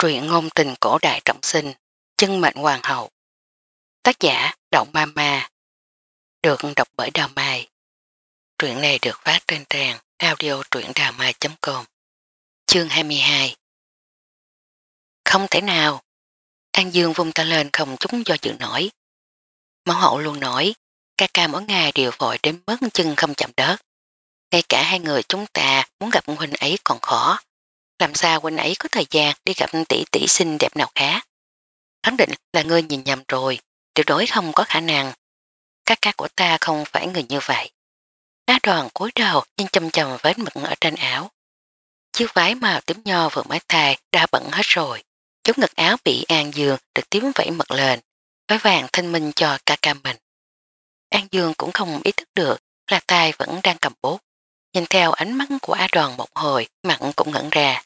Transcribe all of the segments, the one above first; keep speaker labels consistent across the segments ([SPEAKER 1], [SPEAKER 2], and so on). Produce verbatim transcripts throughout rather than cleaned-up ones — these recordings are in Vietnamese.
[SPEAKER 1] Truyện ngôn tình cổ đại trọng sinh, chân mệnh hoàng hậu. Tác giả Động Ma Ma. Được đọc bởi Đào Mai. Truyện này được phát trên trang audio truyệnđàmai chấm com. Chương hai mươi hai. Không thể nào. An Dương vung tay lên không chút do dự nổi. Mẫu hậu luôn nói, ca ca mỗi ngày đều vội đến mất chân không chạm đất. Ngay cả hai người chúng ta muốn gặp huynh ấy còn khó. Làm sao huynh ấy có thời gian đi gặp tỷ tỷ xinh đẹp nào khác? Khẳng định là ngươi nhìn nhầm rồi, tuyệt đối không có khả năng. Các ca của ta không phải người như vậy. Á Đoàn cúi đầu nhưng chầm chầm vết mực ở trên áo. Chiếc váy màu tím nho vừa mới thay đã bận hết rồi. Chống ngực áo bị An Dương được tím vẫy mực lên, với vàng thanh minh cho ca ca mình. An Dương cũng không ý thức được là tay vẫn đang cầm bút. Nhìn theo ánh mắt của Á Đoàn một hồi, mặt cũng ngẩn ra.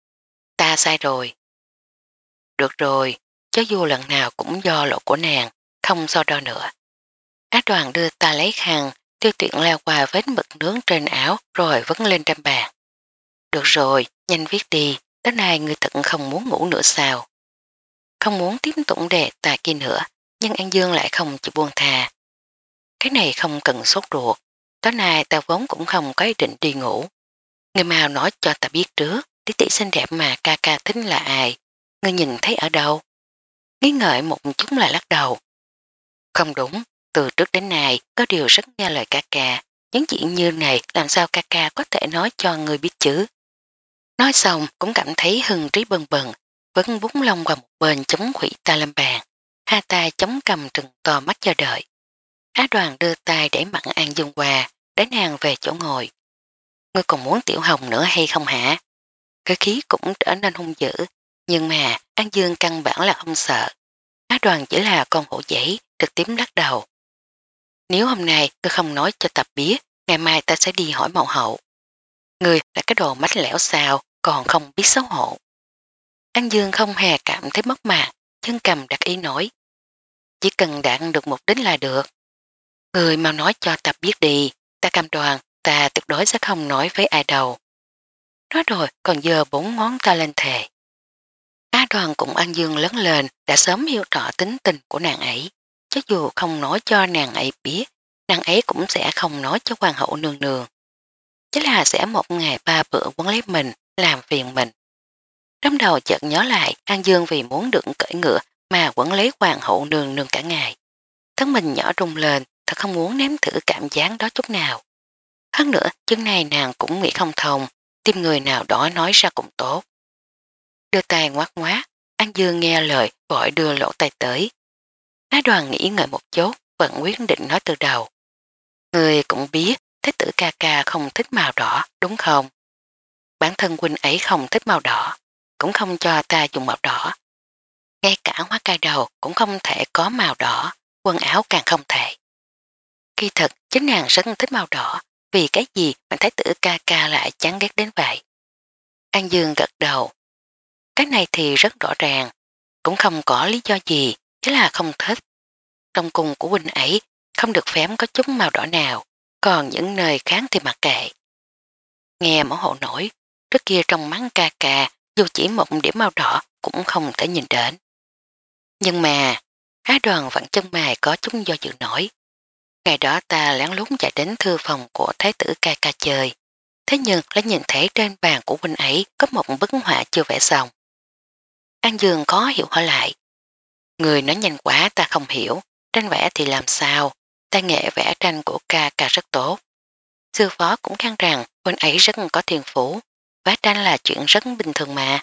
[SPEAKER 1] Ta sai rồi. Được rồi, cho dù lần nào cũng do lỗi của nàng, không so đo nữa. Á Đoàn đưa ta lấy khăn, tiêu tiện leo qua vết mực nướng trên áo rồi vấn lên trên bàn. Được rồi, nhanh viết đi, tới nay người thật không muốn ngủ nữa sao? Không muốn tiếp tục đề tài kia nữa, nhưng An Dương lại không chịu buông thà. Cái này không cần sốt ruột, tối nay ta vốn cũng không có ý định đi ngủ. Người mau nói cho ta biết trước, tí tỷ xinh đẹp mà ca ca thích là ai? Người nhìn thấy ở đâu? Nghĩ ngợi một chút là lắc đầu. Không đúng, từ trước đến nay có điều rất nghe lời ca ca, những chuyện như này làm sao ca ca có thể nói cho người biết chứ. Nói xong cũng cảm thấy hưng trí bần bần, vẫn búng lông qua một bên chống khủy ta lên bàn, hai tay chống cầm trừng to mắt chờ đợi. Á Đoàn đưa tay để mặn An Dương qua, để nàng về chỗ ngồi. Ngươi còn muốn Tiểu Hồng nữa hay không hả? Cái khí cũng trở nên hung dữ, nhưng mà An Dương căn bản là không sợ. Á Đoàn chỉ là con hổ giấy, trực tiếp lắc đầu. Nếu hôm nay tôi không nói cho tập biết, ngày mai ta sẽ đi hỏi mẫu hậu. Người là cái đồ mách lẻo sao, còn không biết xấu hổ. An Dương không hề cảm thấy mất mát, chân cầm đặt ý nói. Chỉ cần đạt được mục đích là được. Người mau nói cho tập biết đi, ta cam đoan, ta tuyệt đối sẽ không nói với ai đâu. Nói rồi còn giơ bốn ngón ta lên thề. Á Đoàn cùng An Dương lớn lên đã sớm hiểu rõ tính tình của nàng ấy. Cho dù không nói cho nàng ấy biết, nàng ấy cũng sẽ không nói cho hoàng hậu nương nương. Chứ là sẽ một ngày ba bữa quấn lấy mình, làm phiền mình. Trong đầu chợt nhớ lại An Dương vì muốn được cởi ngựa mà quấn lấy hoàng hậu nương nương cả ngày. Thân mình nhỏ rung lên, thật không muốn nếm thử cảm giác đó chút nào. Hơn nữa, chân này nàng cũng nghĩ không thông, tìm người nào đó nói ra cũng tốt. Đưa tay ngoát ngoát, An Dương nghe lời vội đưa lỗ tay tới. Á Đoàn nghĩ ngợi một chút, vẫn quyết định nói từ đầu. Người cũng biết thế tử ca ca không thích màu đỏ, đúng không? Bản thân huynh ấy không thích màu đỏ, cũng không cho ta dùng màu đỏ. Ngay cả hoa cài đầu cũng không thể có màu đỏ, quần áo càng không thể. Kỳ thật, chính nàng rất thích màu đỏ, vì cái gì mà thái tử ca ca lại chán ghét đến vậy? An Dương gật đầu. Cái này thì rất rõ ràng, cũng không có lý do gì, chỉ là không thích. Trong cùng của huynh ấy không được phép có chút màu đỏ nào, còn những nơi khác thì mặc kệ. Nghe mẫu hậu nổi, trước kia trong mắt ca ca, dù chỉ một điểm màu đỏ cũng không thể nhìn đến. Nhưng mà, Á Đoàn vẫn chân mày có chút do dự nổi. Ngày đó ta lén lút chạy đến thư phòng của thái tử ca ca chơi. Thế nhưng lại nhìn thấy trên bàn của huynh ấy có một bức họa chưa vẽ xong. An Dương khó hiểu hỏi lại. Người nói nhanh quá ta không hiểu, tranh vẽ thì làm sao, tay nghệ vẽ tranh của ca ca rất tốt. Sư phó cũng khen rằng huynh ấy rất có thiên phú, vẽ tranh là chuyện rất bình thường mà.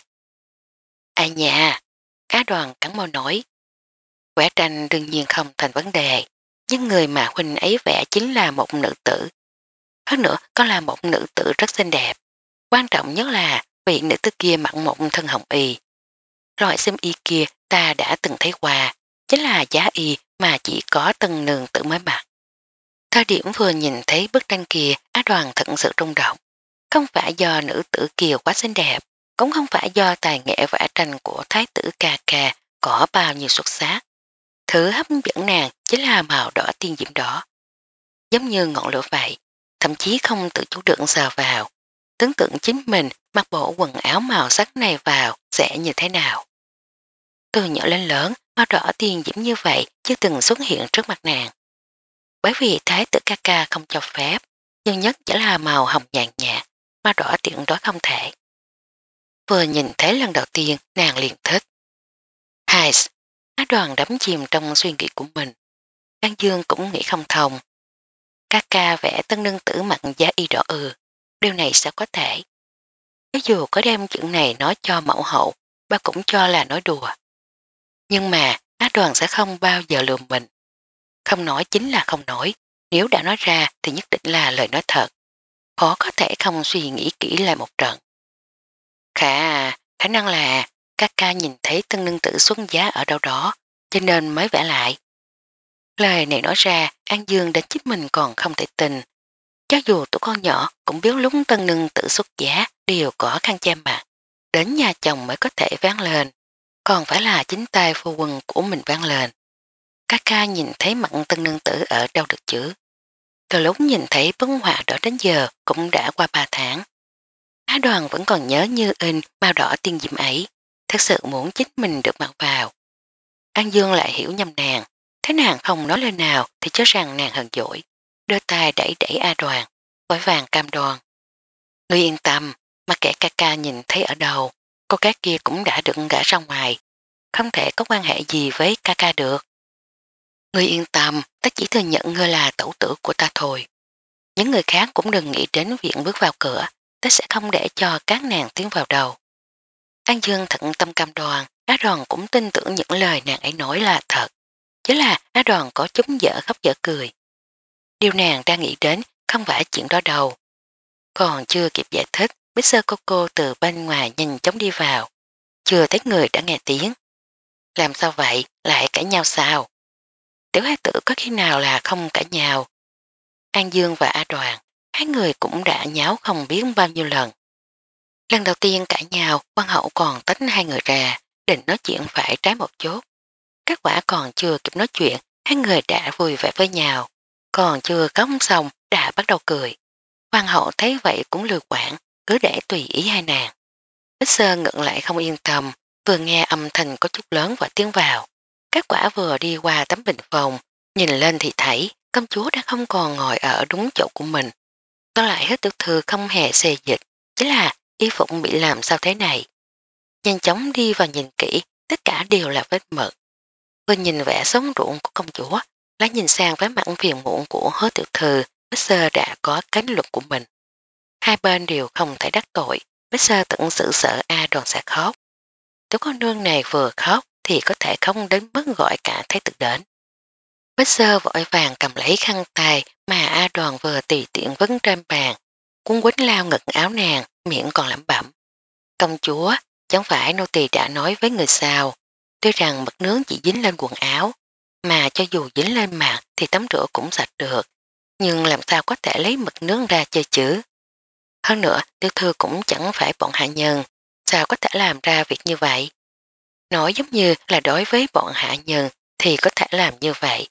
[SPEAKER 1] Ai nhà, Á Đoàn cắn môi nổi. Vẽ tranh đương nhiên không thành vấn đề, nhưng người mà huynh ấy vẽ chính là một nữ tử. Hơn nữa có là một nữ tử rất xinh đẹp. Quan trọng nhất là vị nữ tử kia mặc một thân hồng y. Loại xiêm y kia ta đã từng thấy qua, chính là giá y mà chỉ có tân nương tử mới mặc. Thời điểm vừa nhìn thấy bức tranh kia, Á Đoàn thật sự rung động. Không phải do nữ tử kia quá xinh đẹp, cũng không phải do tài nghệ vẽ tranh của thái tử ca ca có bao nhiêu xuất sắc. Thứ hấp dẫn nàng chính là màu đỏ tiên diễm đỏ. Giống như ngọn lửa vậy, thậm chí không tự chủ được sờ vào. Tưởng tượng chính mình mặc bộ quần áo màu sắc này vào sẽ như thế nào. Từ nhỏ lên lớn, màu đỏ tiền diễm như vậy chưa từng xuất hiện trước mặt nàng. Bởi vì thái tử ca ca không cho phép, nhưng nhất chỉ là màu hồng nhàn nhạt, màu đỏ tuyệt đối không thể. Vừa nhìn thấy lần đầu tiên nàng liền thích. Hai, Á Đoàn đắm chìm trong suy nghĩ của mình. An Dương cũng nghĩ không thông. Ca ca vẽ tân nương tử mặt giá y đỏ ư, điều này sao có thể. Nếu dù có đem chuyện này nói cho mẫu hậu, bà cũng cho là nói đùa. Nhưng mà Á Đoàn sẽ không bao giờ lừa mình. Không nói chính là không nói, nếu đã nói ra thì nhất định là lời nói thật. Khó có thể không suy nghĩ kỹ lại một trận. Khả, khả năng là ca ca nhìn thấy tân nương tử xuất giá ở đâu đó, cho nên mới vẽ lại. Lời này nói ra, An Dương đến chính mình còn không thể tin. Cho dù tụi con nhỏ cũng biết lúc tân nương tử xuất giá đều có khăn che mặt, đến nhà chồng mới có thể ván lên, còn phải là chính tay phu quân của mình ván lên. Ca ca nhìn thấy mặt tân nương tử ở đâu được chứ? Từ lúc nhìn thấy bức họa đó đến giờ cũng đã qua ba tháng. Á Đoàn vẫn còn nhớ như in màu đỏ tiên diệm ấy, thật sự muốn chính mình được mặc vào. An Dương lại hiểu nhầm nàng, thế nàng không nói lời nào thì cho rằng nàng hờn dỗi, đưa tay đẩy đẩy A Đoàn, vội vàng cam đoan. Ngươi yên tâm, mà kẻ ca ca nhìn thấy ở đâu, cô gái kia cũng đã được gả ra ngoài, không thể có quan hệ gì với ca ca được. Ngươi yên tâm, ta chỉ thừa nhận ngươi là tẩu tử của ta thôi. Những người khác cũng đừng nghĩ đến việc bước vào cửa, ta sẽ không để cho các nàng tiến vào đầu. An Dương thận tâm cam đoan, Á Đoàn cũng tin tưởng những lời nàng ấy nói là thật. Chứ là Á Đoàn có chúng dở khóc dở cười. Điều nàng đang nghĩ đến không phải chuyện đó đâu. Còn chưa kịp giải thích, Bích Sơ cô cô từ bên ngoài nhanh chóng đi vào. Chưa thấy người đã nghe tiếng. Làm sao vậy, lại cãi nhau sao? Tiểu hai tử có khi nào là không cãi nhau? An Dương và A Đoàn, hai người cũng đã nháo không biết bao nhiêu lần. Lần đầu tiên cãi nhau, quan hậu còn tách hai người ra, định nói chuyện phải trái một chút. Kết quả còn chưa kịp nói chuyện, hai người đã vui vẻ với nhau. Còn chưa khóc xong, đã bắt đầu cười. Hoàng hậu thấy vậy cũng lừa quản, cứ để tùy ý hai nàng. Bích Sơ ngượng lại không yên tâm, vừa nghe âm thanh có chút lớn và tiếng vào. Kết quả vừa đi qua tấm bình phòng, nhìn lên thì thấy công chúa đã không còn ngồi ở đúng chỗ của mình. Có lại hết tiểu thư không hề xê dịch, chỉ là y phục bị làm sao thế này. Nhanh chóng đi vào nhìn kỹ, tất cả đều là vết mực. Vừa nhìn vẻ sống ruộng của công chúa, lại nhìn sang vẻ mặt phiền muộn của hứa tiểu thư, Bích Sơ đã có cánh luật của mình. Hai bên đều không thể đắc tội, Bích Sơ tận sự sợ A Đoàn sẽ khóc. Tiểu con nương này vừa khóc thì có thể không đến mức gọi cả thái tử đến. Bích Sơ vội vàng cầm lấy khăn tay mà A Đoàn vừa tùy tiện vấn trên bàn, cuốn quýnh lao ngực áo nàng, miệng còn lẩm bẩm. Công chúa, chẳng phải nô tỳ đã nói với người sao, tuy rằng mực nướng chỉ dính lên quần áo, mà cho dù dính lên mặt thì tắm rửa cũng sạch được, nhưng làm sao có thể lấy mực nướng ra chơi chứ? Hơn nữa, tiểu thư cũng chẳng phải bọn hạ nhân, sao có thể làm ra việc như vậy? Nói giống như là đối với bọn hạ nhân thì có thể làm như vậy.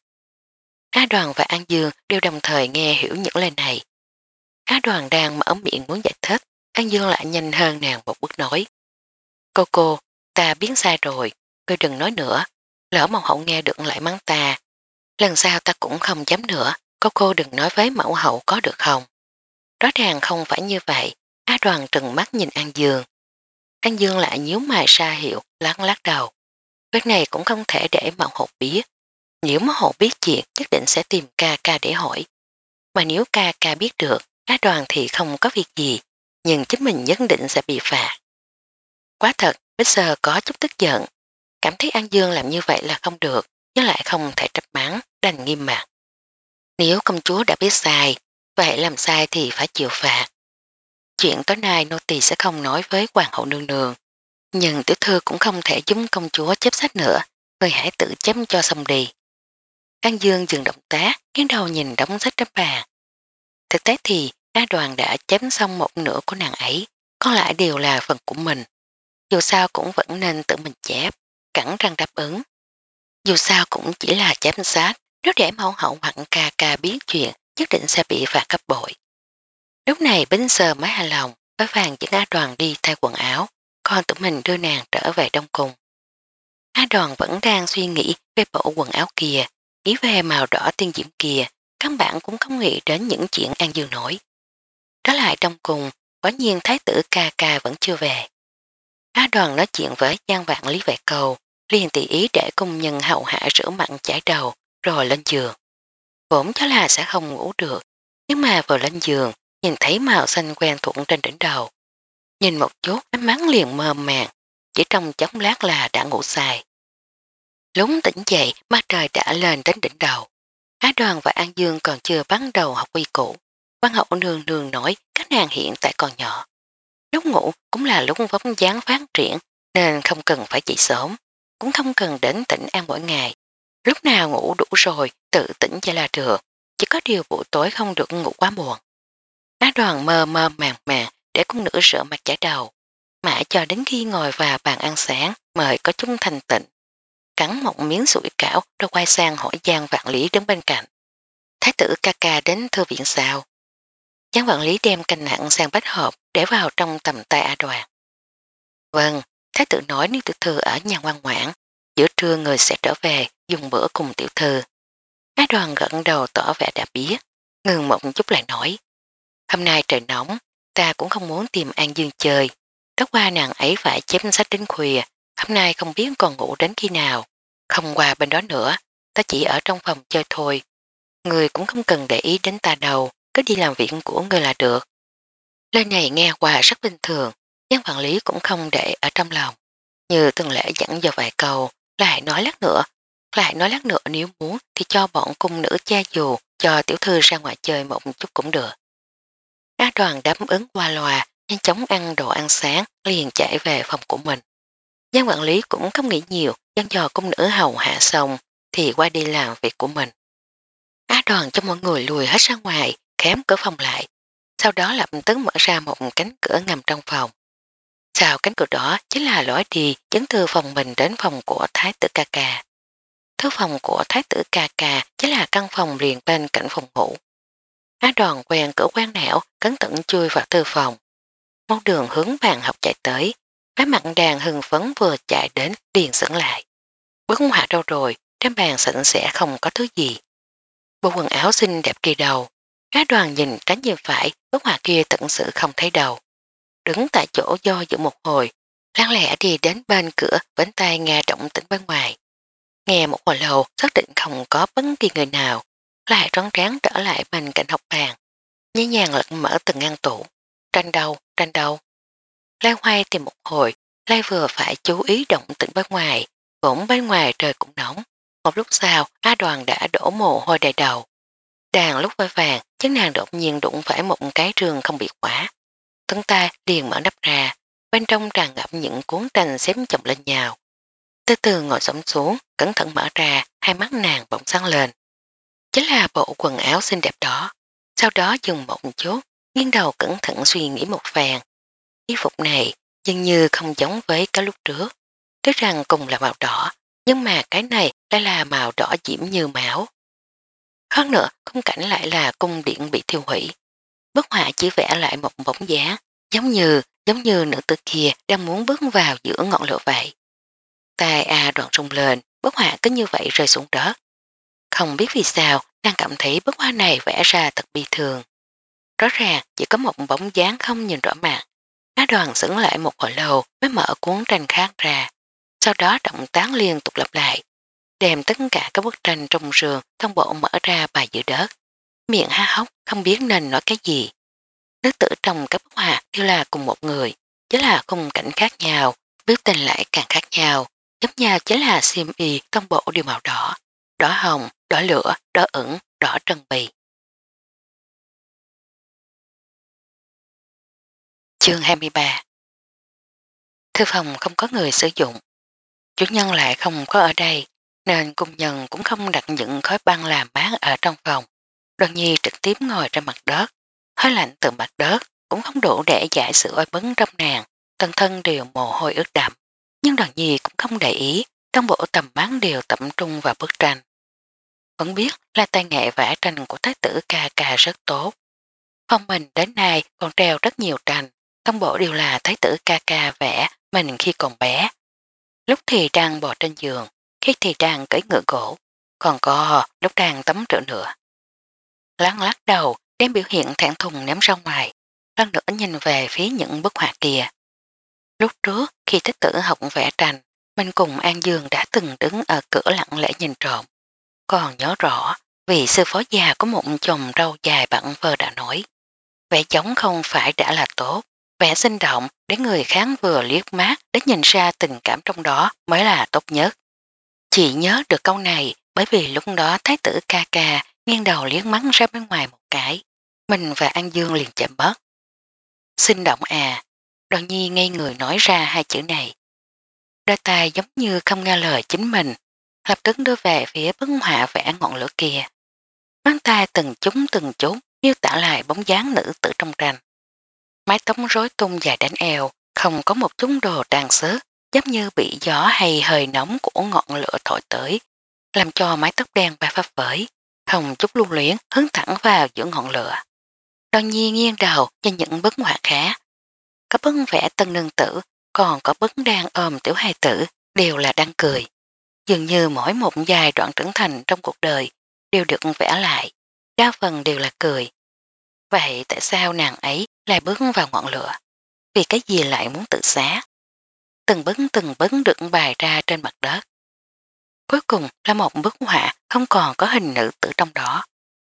[SPEAKER 1] Á Đoàn và An Dương đều đồng thời nghe hiểu những lời này. Á Đoàn đang mở miệng muốn giải thích, An Dương lại nhanh hơn nàng một bước nói. Cô cô, ta biến sai rồi, ngươi đừng nói nữa, lỡ mẫu hậu nghe được lại mắng ta. Lần sau ta cũng không dám nữa, cô cô đừng nói với mẫu hậu có được không? Rõ ràng không phải như vậy, Á Đoàn trừng mắt nhìn An Dương. An Dương lại nhíu mày ra hiệu, lắc lắc đầu. Việc này cũng không thể để mẫu hậu biết. Nếu mẫu hậu biết chuyện nhất định sẽ tìm ca ca để hỏi. Mà nếu ca ca biết được, Á Đoàn thì không có việc gì, nhưng chính mình nhất định sẽ bị phạt. Quá thật, Bích Sơ có chút tức giận, cảm thấy An Dương làm như vậy là không được, nhưng lại không thể trách mắng, đành nghiêm mặt. Nếu công chúa đã biết sai, vậy làm sai thì phải chịu phạt. Chuyện tối nay nô tỳ sẽ không nói với hoàng hậu nương nương, nhưng tiểu thư cũng không thể giúp công chúa chép sách nữa, người hãy tự chém cho xong đi. An Dương dừng động tác, nghiêng đầu nhìn đống sách trên bàn. Thực tế thì A Đoàn đã chém xong một nửa của nàng ấy, còn lại đều là phần của mình. Dù sao cũng vẫn nên tự mình chép, cẳng răng đáp ứng. Dù sao cũng chỉ là chém sát, nếu để mẫu hậu hoặc ca ca biết chuyện, nhất định sẽ bị phạt cấp bội. Lúc này Bính Sơ mới hài lòng, với vàng dẫn A Đoàn đi thay quần áo, con tự mình đưa nàng trở về Đông Cung. A Đoàn vẫn đang suy nghĩ về bộ quần áo kia, nghĩ về màu đỏ tiên diễm kia, căn bản cũng không nghĩ đến những chuyện An Dương nổi. Trở lại Đông Cung, quả nhiên thái tử ca ca vẫn chưa về. A Đoàn nói chuyện với Giang Vạn Lý Vệ Cầu, liền tỉ ý để công nhân hậu hạ rửa mặn chải đầu, rồi lên giường. Vốn cho là sẽ không ngủ được, nhưng mà vừa lên giường, nhìn thấy màu xanh quen thuộc trên đỉnh đầu. Nhìn một chút, ánh mắt liền mơ màng, chỉ trong chốc lát là đã ngủ say. Lúc tỉnh dậy, mặt trời đã lên đến đỉnh đầu. Á Đoàn và An Dương còn chưa bắt đầu học quy củ. Văn hậu nương nương nói các nàng hiện tại còn nhỏ. Lúc ngủ cũng là lúc vóc dáng phát triển nên không cần phải dậy sớm, cũng không cần đến tỉnh an mỗi ngày. Lúc nào ngủ đủ rồi tự tỉnh cho là được, chỉ có điều buổi tối không được ngủ quá muộn. Á Đoàn mơ mơ màng màng để cung nữ rửa mặt chải đầu, mãi cho đến khi ngồi vào bàn ăn sáng mời có chung thành tịnh. Cắn một miếng sủi cảo rồi quay sang hỏi Giang Vạn Lý đứng bên cạnh. Thái tử ca ca đến thư viện sao? Giang Vạn Lý đem canh nặng sang bách hộp để vào trong tầm tay A Đoàn. Vâng, thái tử nói nếu tiểu thư ở nhà ngoan ngoãn, giữa trưa người sẽ trở về dùng bữa cùng tiểu thư. A Đoàn gật đầu tỏ vẻ đã biết, ngừng một chút lại nói. Hôm nay trời nóng, ta cũng không muốn tìm An Dương chơi. Tối qua nàng ấy phải chép sách đến khuya, hôm nay không biết còn ngủ đến khi nào. Không qua bên đó nữa, ta chỉ ở trong phòng chơi thôi. Người cũng không cần để ý đến ta đâu, cứ đi làm việc của người là được. Lời này nghe qua rất bình thường, nhưng quản lý cũng không để ở trong lòng. Như từng lễ dẫn vào vài câu, lại nói lát nữa, lại nói lát nữa nếu muốn thì cho bọn cung nữ cha dù, cho tiểu thư ra ngoài chơi một chút cũng được. Á Đoàn đáp ứng qua loa, nhanh chóng ăn đồ ăn sáng, liền chạy về phòng của mình. Giang quản lý cũng không nghĩ nhiều, dặn dò cung nữ hầu hạ xong, thì qua đi làm việc của mình. Á Đoàn cho mọi người lùi hết ra ngoài, khém cửa phòng lại, sau đó lập tức mở ra một cánh cửa ngầm trong phòng. Sau cánh cửa đó chính là lối đi dẫn từ phòng mình đến phòng của Thái tử ca ca. Thứ phòng của Thái tử ca ca chính là căn phòng liền bên cạnh phòng ngủ. Á Đoàn quen cửa quen nẻo, cẩn thận chui vào thư phòng. Một đường hướng bàn học chạy tới, cái mặt đàn hưng phấn vừa chạy đến liền sững lại. Bức họa đâu rồi, trên bàn sẵn sẽ không có thứ gì. Bộ quần áo xinh đẹp kỳ đầu, Á Đoàn nhìn trái nhìn phải, bức họa kia tận sự không thấy đầu. Đứng tại chỗ do dự một hồi, láng lẽ đi đến bên cửa bên tay nghe động tĩnh bên ngoài. Nghe một hồi lâu xác định không có bất kỳ người nào, lại rón ráng trở lại bên cạnh học bàn. Nhẹ nhàng lật mở từng ngăn tủ. Tranh đâu, tranh đâu. Lai hoay tìm một hồi, Lai vừa phải chú ý động tĩnh bên ngoài, bỗng bên ngoài trời cũng nóng. Một lúc sau, Á Đoàn đã đổ mồ hôi đầy đầu. Đàn lúc vơi vàng, chân nàng đột nhiên đụng phải một cái trường không bị khóa. Tấn ta liền mở nắp ra, bên trong tràn ngập những cuốn tranh xếp chồng lên nhau. Từ từ ngồi xổm xuống, cẩn thận mở ra, hai mắt nàng bỗng sáng lên. Chính là bộ quần áo xinh đẹp đó. Sau đó dừng một chút, nghiêng đầu cẩn thận suy nghĩ một vàng. Y phục này dường như không giống với cái lúc trước. Tức rằng cùng là màu đỏ, nhưng mà cái này lại là màu đỏ diễm như máu. Hơn nữa, khung cảnh lại là cung điện bị thiêu hủy. Bức họa chỉ vẽ lại một bóng dáng, giống như giống như nữ tử kia đang muốn bước vào giữa ngọn lửa vậy. Tai A Đoàn rung lên, bức họa cứ như vậy rơi xuống đất. Không biết vì sao, đang cảm thấy bức họa này vẽ ra thật bi thường. Rõ ràng chỉ có một bóng dáng không nhìn rõ mặt. Á Đoàn sững lại một hồi lâu mới mở cuốn tranh khác ra. Sau đó động tác liên tục lặp lại, đem tất cả các bức tranh trong giường thông bộ mở ra bài dự đất. Miệng há hốc không biết nên nói cái gì. Nước tử trong các bức họa đều là cùng một người, chỉ là khung cảnh khác nhau, biểu tình lại càng khác nhau. Giống nhau chính là xiêm y trong bộ đều màu đỏ, đỏ hồng, đỏ lửa, đỏ ửng, đỏ trần bì. Chương hai mươi ba. Thư phòng không có người sử dụng. Chủ nhân lại không có ở đây, nên cung nhân cũng không đặt những khói băng làm mát ở trong phòng. Đoàn nhi trực tiếp ngồi trên mặt đất, hơi lạnh từ mặt đất, cũng không đủ để giải sự oi bấn trong nàng, toàn thân đều mồ hôi ướt đậm. Nhưng đoàn nhi cũng không để ý, trong bộ tầm mắt đều tập trung vào bức tranh. Vẫn biết là tay nghệ vẽ tranh của thái tử ca ca rất tốt. Phòng mình đến nay còn treo rất nhiều tranh, Toàn bộ đều là thái tử ca ca vẽ mình khi còn bé. Lúc thì đang bò trên giường, khi thì đang cưỡi ngựa gỗ, còn có lúc đang tắm rửa nữa. Lắc lắc đầu, đem biểu hiện thẹn thùng ném ra ngoài, lần nữa nhìn về phía những bức họa kia. Lúc trước, khi thích tử học vẽ tranh, mình cùng An Dương đã từng đứng ở cửa lặng lẽ nhìn trộm. Còn nhớ rõ, vì sư phó già có một chồng râu dài bặn vơ đã nói. Vẽ giống không phải đã là tốt, vẽ sinh động để người kháng vừa liếc mắt để nhìn ra tình cảm trong đó mới là tốt nhất. Chị nhớ được câu này bởi vì lúc đó thái tử ca ca nghiêng đầu liếc mắt ra bên ngoài một cái. Mình và An Dương liền chạm mất. Sinh động à, Đoàn Nhi ngây người nói ra hai chữ này. Đôi tay giống như không nghe lời chính mình, lập tức đưa về phía bức họa vẽ ngọn lửa kia. Ngón tay từng chúng từng chút miêu tả lại bóng dáng nữ tử trong tranh. Mái tóc rối tung dài đến eo, không có một chút đồ trang sức, giống như bị gió hay hơi nóng của ngọn lửa thổi tới, làm cho mái tóc đen bay phấp phới, không chút lưu luyến hướng thẳng vào giữa ngọn lửa. Đoàn Nhi nghiêng đầu nhìn những bức họa khác. Có bức vẽ tân nương tử, còn có bức đang ôm tiểu hài tử, đều là đang cười. Dường như mỗi một giai đoạn trưởng thành trong cuộc đời đều được vẽ lại, đa phần đều là cười. Vậy tại sao nàng ấy lại bước vào ngọn lửa? Vì cái gì lại muốn tự xá? Từng bức từng bức được bài ra trên mặt đất. Cuối cùng là một bức họa không còn có hình nữ tử trong đó.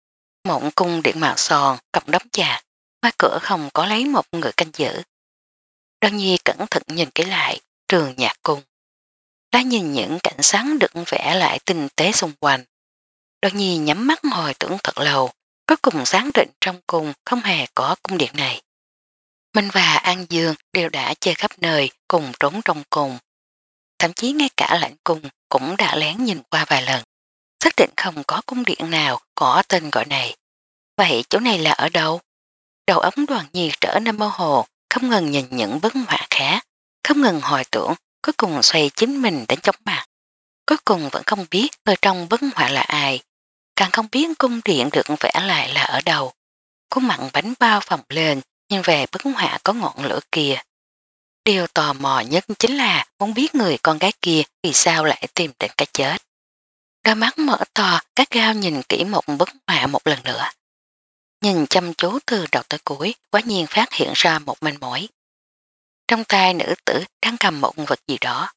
[SPEAKER 1] Một cung điện màu son, cặp đấm chạc, ngoài cửa không có lấy một người canh giữ. Đơn Nhi cẩn thận nhìn kỹ lại, trường nhạc cung. Đã nhìn những cảnh sáng được vẽ lại tinh tế xung quanh. Đơn Nhi nhắm mắt hồi tưởng thật lâu, cuối cùng sáng định trong cung không hề có cung điện này. Minh và An Dương đều đã chơi khắp nơi cùng trốn trong cung. Thậm chí ngay cả lãnh cung cũng đã lén nhìn qua vài lần. Xác định không có cung điện nào có tên gọi này. Vậy chỗ này là ở đâu? Đầu óc Đoàn Nhi trở nên mơ hồ, không ngừng nhìn những bức họa khác, không ngừng hồi tưởng, cuối cùng xoay chính mình đến chóng mặt. Cuối cùng vẫn không biết người trong bức họa là ai, càng không biết cung điện được vẽ lại là ở đâu. Cô mặn bánh bao phồng lên, nhìn về bức họa có ngọn lửa kia. Điều tò mò nhất chính là muốn biết người con gái kia vì sao lại tìm đến cái chết. Đôi mắt mở to, các gao nhìn kỹ một bức họa một lần nữa. Nhìn chăm chú từ đầu tới cuối, quả nhiên phát hiện ra một manh mối. Trong tay nữ tử đang cầm một vật gì đó.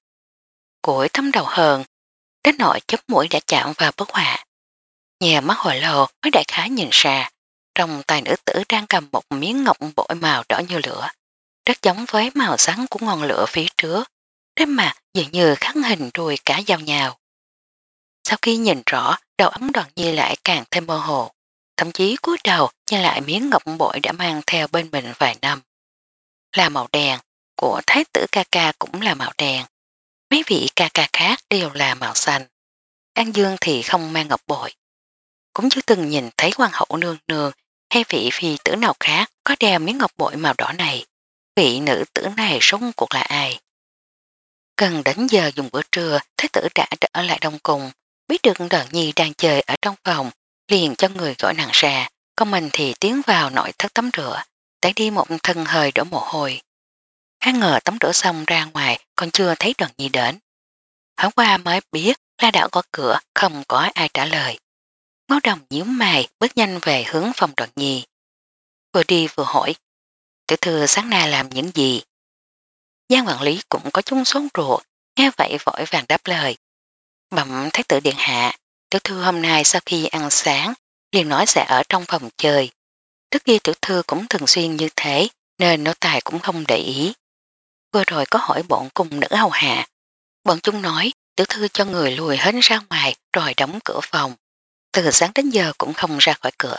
[SPEAKER 1] Củi thấm đầu hơn, đến nỗi chóp mũi đã chạm vào bức họa. Nhà mắt hồi lâu mới đại khái nhìn ra, trong tay nữ tử đang cầm một miếng ngọc bội màu đỏ như lửa, rất giống với màu sáng của ngọn lửa phía trước, đến mặt dường như khắc hình đuôi cả giao nhau. Sau khi nhìn rõ, đầu ấm Đoàn Nhi lại càng thêm mơ hồ, thậm chí cúi đầu nhìn lại miếng ngọc bội đã mang theo bên mình vài năm. Là màu đen, của thái tử ca ca cũng là màu đen, mấy vị ca ca khác đều là màu xanh. An Dương thì không mang ngọc bội. Cũng chưa từng nhìn thấy hoàng hậu nương nương hay vị phi tử nào khác có đeo miếng ngọc bội màu đỏ này. Vị nữ tử này sống cuộc là ai? Gần đến giờ dùng bữa trưa, thái tử đã trở lại đông cùng, biết được Đoàn Nhi đang chơi ở trong phòng, liền cho người gọi nàng ra, còn mình thì tiến vào nội thất tắm rửa, tẩy đi một thân hơi đổ mồ hôi. Hắn ngờ tắm rửa xong ra ngoài còn chưa thấy Đoàn Nhi đến. Hỏi qua mới biết là đã có cửa, không có ai trả lời. Ngô Đồng nhíu mày bước nhanh về hướng phòng Đoàn Nhi. Vừa đi vừa hỏi, tiểu thư sáng nay làm những gì? Giang quản lý cũng có chung sốt ruột, nghe vậy vội vàng đáp lời. Bẩm thái tử điện hạ, tiểu thư hôm nay sau khi ăn sáng, liền nói sẽ ở trong phòng chơi. Trước kia tiểu thư cũng thường xuyên như thế, nên nô tài cũng không để ý. Vừa rồi có hỏi bọn cung nữ hầu hạ. Bọn chúng nói, tiểu thư cho người lùi hết ra ngoài rồi đóng cửa phòng. Từ sáng đến giờ cũng không ra khỏi cửa.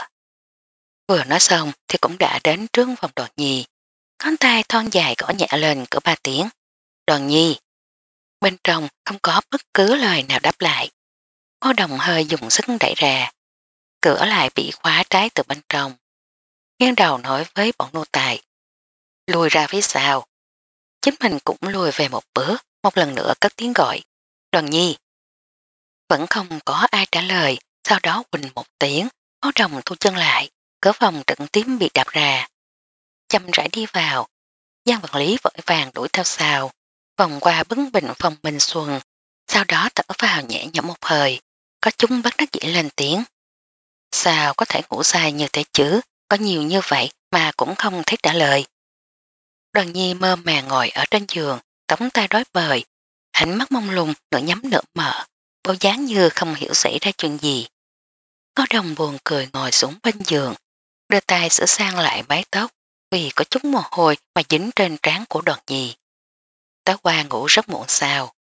[SPEAKER 1] Vừa nói xong thì cũng đã đến trước phòng Đoàn Nhi. Ngón tay thon dài gõ nhẹ lên cửa ba tiếng. Đoàn Nhi. Bên trong không có bất cứ lời nào đáp lại. Ngô Đồng hơi dùng sức đẩy ra. Cửa lại bị khóa trái từ bên trong. Nghiêng đầu nói với bọn nô tài. Lùi ra phía sau. Chính mình cũng lùi về một bước, một lần nữa cất tiếng gọi. Đoàn Nhi. Vẫn không có ai trả lời, sau đó quỳnh một tiếng, Ngô Đồng thu chân lại, cửa phòng trận tím bị đạp ra. Chăm rãi đi vào, Giang vật lý vội vàng đuổi theo sau, vòng qua bứng bình phòng Minh Xuân, sau đó thở vào nhẹ nhõm một hơi, có chúng bắt đắc dĩ lên tiếng. Sao có thể ngủ sai như thế chứ, có nhiều như vậy mà cũng không thấy trả lời. Đoàn Nhi mơ màng ngồi ở trên giường, tống tay đối bời, ánh mắt mông lung nửa nhắm nửa mở, bộ dáng như không hiểu xảy ra chuyện gì. Ngô Đồng buồn cười ngồi xuống bên giường, đưa tay sửa sang lại mái tóc, vì có chút mồ hôi mà dính trên trán của Đoàn Nhi. Tối qua ngủ rất muộn sao.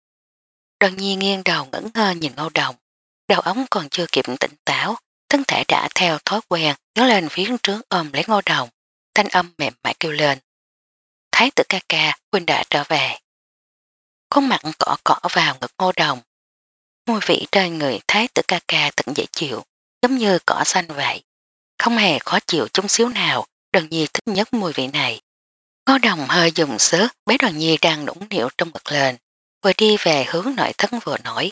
[SPEAKER 1] Đoàn Nhi nghiêng đầu ngẩn ngơ nhìn Ngô Đồng, đầu ống còn chưa kịp tỉnh táo, thân thể đã theo thói quen nhớ lên phía trước ôm lấy Ngô Đồng, thanh âm mềm mại kêu lên. Thái tử ca ca, huynh đã trở về. Khuôn mặt cỏ cỏ vào ngực Ngô Đồng. Mùi vị trên người thái tử ca ca thật dễ chịu, giống như cỏ xanh vậy. Không hề khó chịu chút xíu nào, Đoàn Nhi thích nhất mùi vị này. Ngô Đồng hơi dùng sức bế Đoàn Nhi đang nũng nịu trong ngực lên, vừa đi về hướng nội thất vừa nói.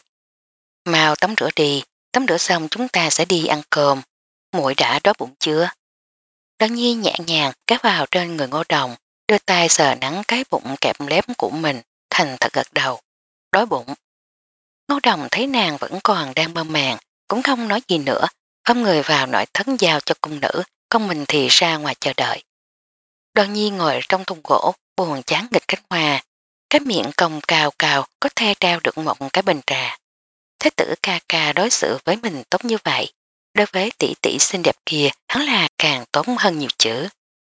[SPEAKER 1] Mau tắm rửa đi, tắm rửa xong chúng ta sẽ đi ăn cơm. Muội đã đói bụng chưa? Đoàn Nhi nhẹ nhàng cát vào trên người Ngô Đồng, đưa tay sờ nắng cái bụng kẹp lép của mình, thành thật gật đầu. Đói bụng. Ngô Đồng thấy nàng vẫn còn đang mơ màng, cũng không nói gì nữa, ôm người vào nội thất giao cho cung nữ, con mình thì ra ngoài chờ đợi. Đoàn Nhi ngồi trong thùng gỗ, buồn chán nghịch cánh hoa, cái miệng cong cao cao có thể trao được một cái bình trà. Thế tử ca ca đối xử với mình tốt như vậy, đối với tỷ tỷ xinh đẹp kia hắn là càng tốt hơn nhiều chữ.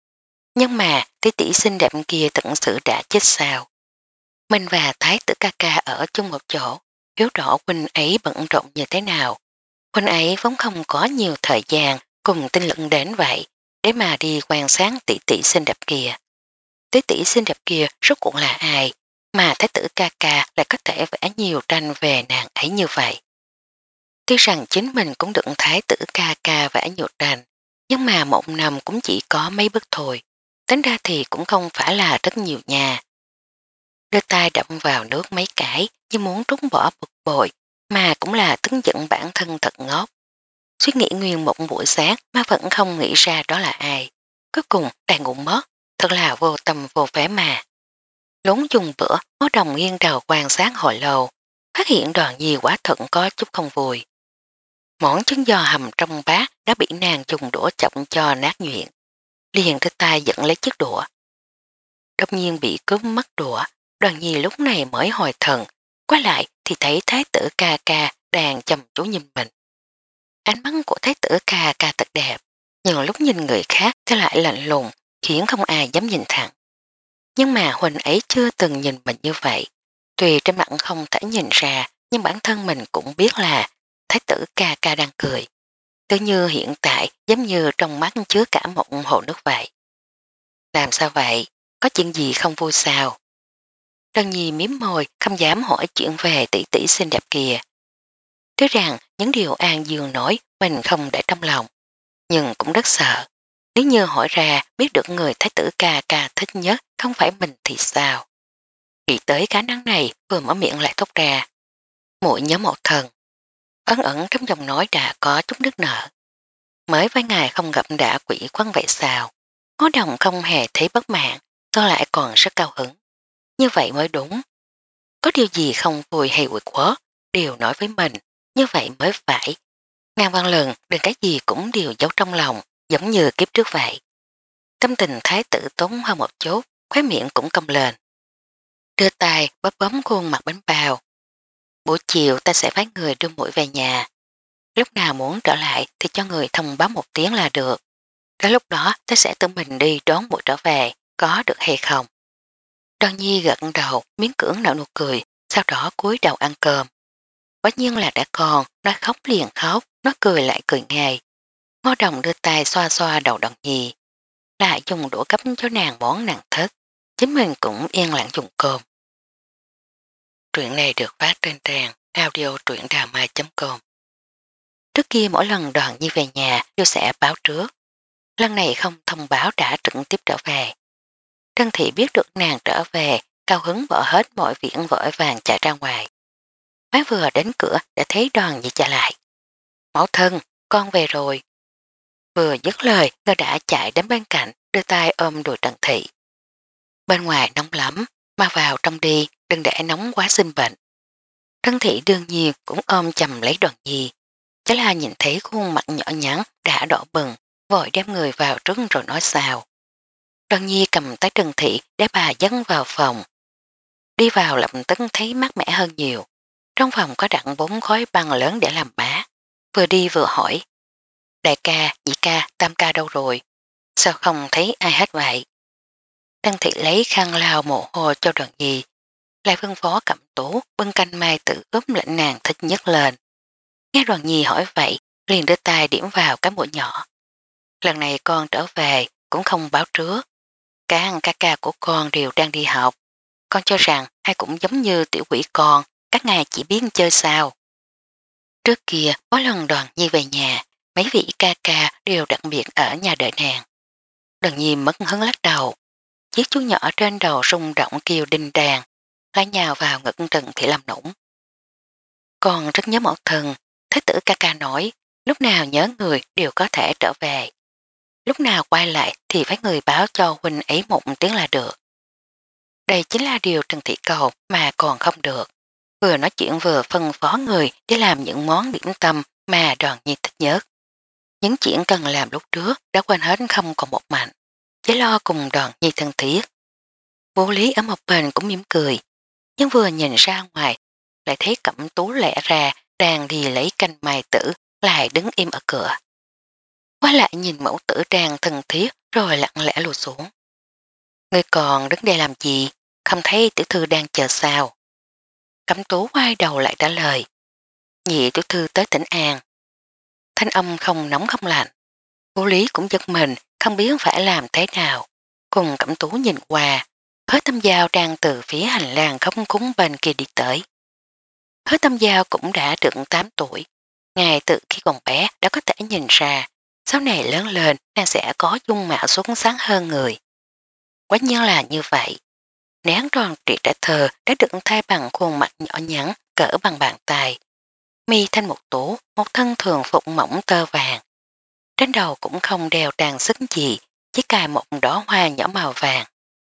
[SPEAKER 1] Nhưng mà tỷ tỷ xinh đẹp kia thật sự đã chết sao? Mình và thái tử ca ca ở chung một chỗ, hiểu rõ huynh ấy bận rộn như thế nào. Huynh ấy vốn không có nhiều thời gian cùng tinh lực đến vậy để mà đi quan sát tỷ tỷ xinh đẹp kia. Tỷ tỷ xinh đẹp kia rốt cuộc là ai mà thái tử ca ca lại có thể vẽ nhiều tranh về nàng ấy như vậy. Tuy rằng chính mình cũng được thái tử ca ca vẽ nhiều tranh, nhưng mà một năm cũng chỉ có mấy bức thôi. Tính ra thì cũng không phải là rất nhiều nhà. Đưa tay đậm vào nước mấy cái như muốn trúng bỏ bực bội, mà cũng là tức giận bản thân thật ngốc. Suy nghĩ nguyên một buổi sáng mà vẫn không nghĩ ra đó là ai. Cuối cùng đang ngủ mất, thật là vô tâm vô vé mà. Lốn dùng bữa, Ngô Đồng nghiêng đầu quan sát hồi lâu, phát hiện Đoàn Nhi quả thận có chút không vui. Món trứng giò hầm trong bát đã bị nàng dùng đũa chọc cho nát nhuyễn. Liền đưa tay dẫn lấy chiếc đũa. Đột nhiên bị cướp mất đũa, Đoàn Nhi lúc này mới hồi thần, quay lại thì thấy thái tử ca ca đang chăm chú nhìn mình. Ánh mắt của thái tử ca ca thật đẹp, nhưng lúc nhìn người khác thì lại lạnh lùng, khiến không ai dám nhìn thẳng. Nhưng mà Huỳnh ấy chưa từng nhìn mình như vậy. Tuy trên mặt không thể nhìn ra, nhưng bản thân mình cũng biết là thái tử ca ca đang cười. Tự như hiện tại giống như trong mắt chứa cả một hồ nước vậy. Làm sao vậy? Có chuyện gì không vui sao? Đơn Nhi miếm môi không dám hỏi chuyện về tỷ tỷ xinh đẹp kìa. Tuy rằng những điều An Dương nói mình không để trong lòng, nhưng cũng rất sợ. Nếu như hỏi ra biết được người thái tử ca ca thích nhất không phải mình thì sao? Nghĩ tới khả năng này vừa mở miệng lại thốt ra. Muội nhớ một thần. Ấn ẩn trong giọng nói đã có chút nước nở. Mới vài ngày không gặp đã quỷ quấn vậy sao? Ngô Đồng không hề thấy bất mãn, tôi lại còn rất cao hứng. Như vậy mới đúng. Có điều gì không vui hay quỷ quớ, đều nói với mình, như vậy mới phải. Ngàn văn lần đừng cái gì cũng đều giấu trong lòng, giống như kiếp trước vậy. Tâm tình thái tử tốn hơn một chút, khóe miệng cũng cong lên. Đưa tay bóp bấm khuôn mặt bánh bao. Buổi chiều ta sẽ phái người đưa muội về nhà. Lúc nào muốn trở lại thì cho người thông báo một tiếng là được. Đến lúc đó ta sẽ tự mình đi đón muội trở về, có được hay không? Đoan Nhi gật đầu, miếng cưỡng nở nụ cười, sau đó cúi đầu ăn cơm. Quả nhiên là đã con, nó khóc liền khóc, nó cười lại cười ngay. Ngô Đồng đưa tay xoa xoa đầu Đoan Nhi, lại dùng đũa cấp cho nàng món nàng thích, chính mình cũng yên lặng dùng cơm. Truyện này được phát trên trang audio truyệnđàmai chấm com. Trước kia mỗi lần Đoàn Nhi về nhà đều sẽ báo trước, lần này không thông báo đã trực tiếp trở về. Trân Thị biết được nàng trở về, cao hứng bỏ hết mọi việc vội vàng chạy ra ngoài. Mới vừa đến cửa đã thấy Đoàn Nhi trả lại. Mẫu thân, con về rồi. Vừa dứt lời, người đã chạy đến bên cạnh, đưa tay ôm đùi Trân Thị. Bên ngoài nóng lắm, mà vào trong đi, đừng để nóng quá sinh bệnh. Trân Thị đương nhiên cũng ôm chầm lấy Đoàn Nhi, chỉ là nhìn thấy khuôn mặt nhỏ nhắn đã đỏ bừng, vội đem người vào trước rồi nói sao. Đoàn Nhi cầm tay Trân Thị để bà dẫn vào phòng. Đi vào lập tức thấy mát mẻ hơn nhiều. Trong phòng có đặt bốn khối băng lớn để làm bá. Vừa đi vừa hỏi, đại ca, nhị ca, tam ca đâu rồi? Sao không thấy ai hết vậy? Trân Thị lấy khăn lau mồ hôi cho Đoàn Nhi, lại phân phó Cẩm Tú bưng canh mai tự ướp lệnh nàng thích nhất lên. Nghe Đoàn Nhi hỏi vậy, liền đưa tay điểm vào cái mũi nhỏ. Lần này con trở về cũng không báo trước. Cả ca ca của con đều đang đi học. Con cho rằng ai cũng giống như tiểu quỷ con, các ngài chỉ biết chơi sao. Trước kia, mỗi lần Đoàn Nhi về nhà, mấy vị ca ca đều đặc biệt ở nhà đợi nàng. Đoàn Nhi mất hứng lắc đầu. Chiếc chú nhỏ trên đầu rung động kêu đinh đàn, lá nhào vào ngực Trần Thị làm nũng. Con rất nhớ mẫu thân, thế tử ca ca nói, lúc nào nhớ người đều có thể trở về. Lúc nào quay lại thì phải người báo cho huynh ấy một tiếng là được. Đây chính là điều Trần Thị cầu mà còn không được. Vừa nói chuyện vừa phân phó người để làm những món điểm tâm mà Đoàn Nhi thích nhất. Những chuyện cần làm lúc trước đã quên hết không còn một mạnh. Chỉ lo cùng Đoàn Nhi thân thiết. Vô Lý ở một bên cũng mỉm cười. Nhưng vừa nhìn ra ngoài lại thấy Cẩm Tú lẻ ra đang đi lấy canh mai tử lại đứng im ở cửa. Quay lại nhìn mẫu tử đang thân thiết rồi lặng lẽ lùi xuống. Ngươi còn đứng đây làm gì? Không thấy tiểu thư đang chờ sao? Cẩm Tú quay đầu lại trả lời. Nhị tiểu thư tới tỉnh An. Thanh âm không nóng không lạnh. Vô Lý cũng giật mình, không biết phải làm thế nào. Cùng Cẩm Tú nhìn qua, Hứa Tâm Giao đang từ phía hành lang khống cúng bên kia đi tới. Hứa Tâm Giao cũng đã được tám tuổi. Ngài từ khi còn bé đã có thể nhìn ra, sau này lớn lên nàng sẽ có dung mạo xuống sáng hơn người. Quả nhiên là như vậy. Nén tròn trị trẻ thơ đã được thay bằng khuôn mặt nhỏ nhắn cỡ bằng bàn tay. Mi thanh một tố, một thân thường phục mỏng tơ vàng. Trên đầu cũng không đeo trang sức gì, chỉ cài một đóa hoa nhỏ màu vàng.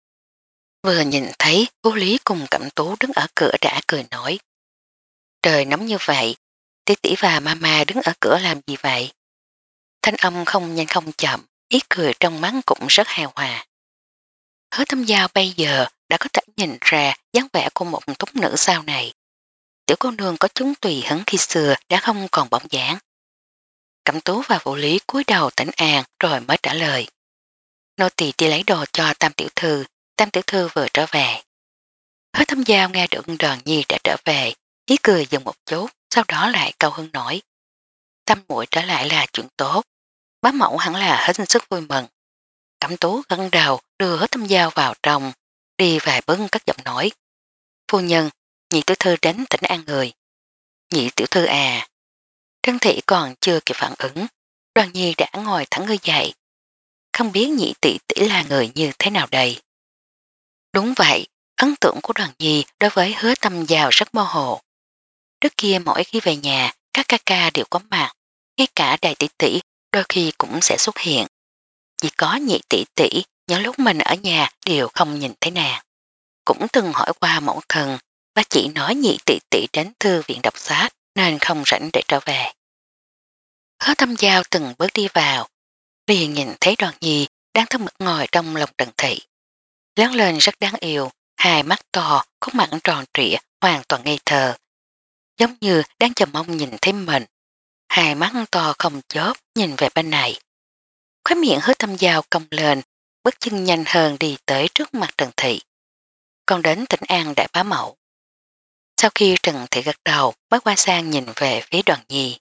[SPEAKER 1] Vừa nhìn thấy Vô Lý cùng Cẩm Tú đứng ở cửa đã cười nói. Trời nóng như vậy, tỷ tỷ và mama đứng ở cửa làm gì vậy? Thanh âm không nhanh không chậm, ý cười trong mắt cũng rất hài hòa. Hứa Tâm Giao bây giờ đã có thể nhìn ra dáng vẻ của một túc nữ sau này. Tiểu cô nương có chúng tùy hứng khi xưa đã không còn bóng dáng. Cẩm Tú và Vũ Lý cúi đầu tỉnh an rồi mới trả lời. Nô tỳ đi lấy đồ cho Tam tiểu thư, Tam tiểu thư vừa trở về. Hứa Tâm Giao nghe được Đoàn Nhi đã trở về, ý cười dừng một chút, sau đó lại cao hứng nổi. Tâm muội trở lại là chuyện tốt, bá mẫu hẳn là hết sức vui mừng. Cẩm Tú gật đầu đưa Hứa Tâm Giao vào trong, đi vài bước cất giọng nói. Phu nhân, nhị tiểu thư đến tỉnh An người. Nhị tiểu thư à. Trân Thị còn chưa kịp phản ứng, Đoàn Nhi đã ngồi thẳng người dậy. Không biết nhị tỷ tỷ là người như thế nào đây? Đúng vậy, ấn tượng của Đoàn Nhi đối với Hứa Tâm Giao rất mơ hồ. Trước kia mỗi khi về nhà, các ca ca đều có mặt, ngay cả đại tỷ tỷ đôi khi cũng sẽ xuất hiện. Chỉ có nhị tỷ tỷ những lúc mình ở nhà đều không nhìn thấy nàng. Cũng từng hỏi qua mẫu thần và chỉ nói nhị tỷ tỷ đến thư viện đọc sách nên không rảnh để trở về. Hứa Tâm Giao từng bước đi vào, liền nhìn thấy Đoàn Nhi đang thân mật ngồi trong lòng Trần Thị. Lớn lên rất đáng yêu, hai mắt to, khuôn mặt tròn trịa, hoàn toàn ngây thơ. Giống như đang chờ mong nhìn thấy mình. Hai mắt to không chớp nhìn về bên này. Khói miệng Hứa Tâm Giao cong lên, bước chân nhanh hơn đi tới trước mặt Trần Thị. Còn đến tỉnh An đại bá mẫu. Sau khi Trần Thị gật đầu mới qua sang nhìn về phía Đoàn Nhi.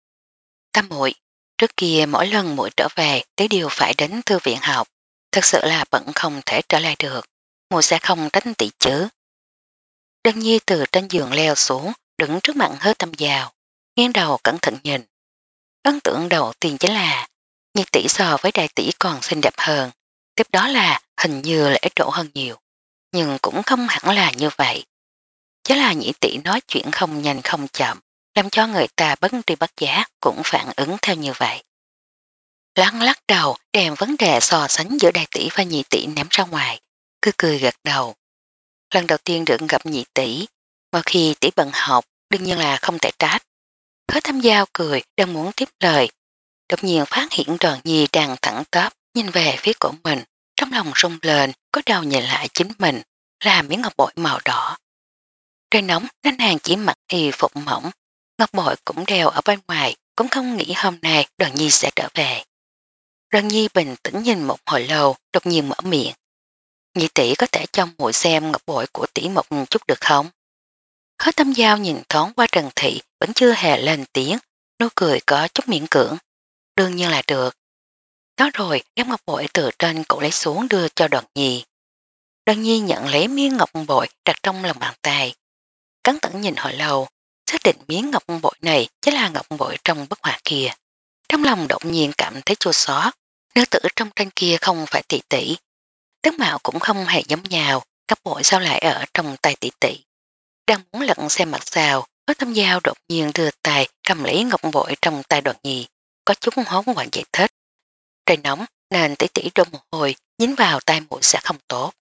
[SPEAKER 1] Tam muội, trước kia mỗi lần muội trở về tới điều phải đến thư viện học, thật sự là bận không thể trở lại được, muội sẽ không tránh tỷ chứ. Đoàn Nhi từ trên giường leo xuống, đứng trước mặt Hứa Tâm Giao, nghiêng đầu cẩn thận nhìn. Ấn tượng đầu tiên chính là nhị tỷ so với đại tỷ còn xinh đẹp hơn, tiếp đó là hình như lễ trổ hơn nhiều, nhưng cũng không hẳn là như vậy. Chứ là nhị tỷ nói chuyện không nhanh không chậm, làm cho người ta bất tri bất giác cũng phản ứng theo như vậy. Lắc lắc đầu đem vấn đề so sánh giữa đại tỷ và nhị tỷ ném ra ngoài. cứ cười gật đầu. Lần đầu tiên được gặp nhị tỷ, mà khi tỷ bận học, đương nhiên là không thể trách. Hứa Thâm Giao cười, đang muốn tiếp lời. Đột nhiên phát hiện Đoàn Nhi đang thẳng tắp, nhìn về phía của mình, trong lòng rung lên, có đầu nhìn lại chính mình, là miếng ngọc bội màu đỏ. Trời nóng nên nàng chỉ mặc y phục mỏng, ngọc bội cũng đeo ở bên ngoài, cũng không nghĩ hôm nay Đoàn Nhi sẽ trở về. Đoàn Nhi bình tĩnh nhìn một hồi lâu, đột nhiên mở miệng. Nhị tỷ có thể cho muội xem ngọc bội của tỷ một chút được không? Hứa Tâm Giao nhìn thoáng qua Trần Thị vẫn chưa hề lên tiếng, nụ cười có chút miễn cưỡng. Đương nhiên là được. Nói rồi đem ngọc bội từ trên cổ lấy xuống đưa cho Đoàn Nhi. Đoàn Nhi nhận lấy miếng ngọc bội đặt trong lòng bàn tay. Cắn tẩn nhìn hồi lâu, xác định miếng ngọc bội này chính là ngọc bội trong bức họa kia. Trong lòng đột nhiên cảm thấy chua xót, nữ tử trong tranh kia không phải tỷ tỷ. Tướng mạo cũng không hề giống nhau, ngọc bội sao lại ở trong tay tỷ tỷ. Đang muốn lận xem mặt sao, có Tâm Giao đột nhiên đưa tay cầm lấy ngọc bội trong tay Đoàn Nhi, có chút hốt hoảng giải thích. Trời nóng nên tỷ tỷ đôi một hồi dính vào tay mũi sẽ không tốt.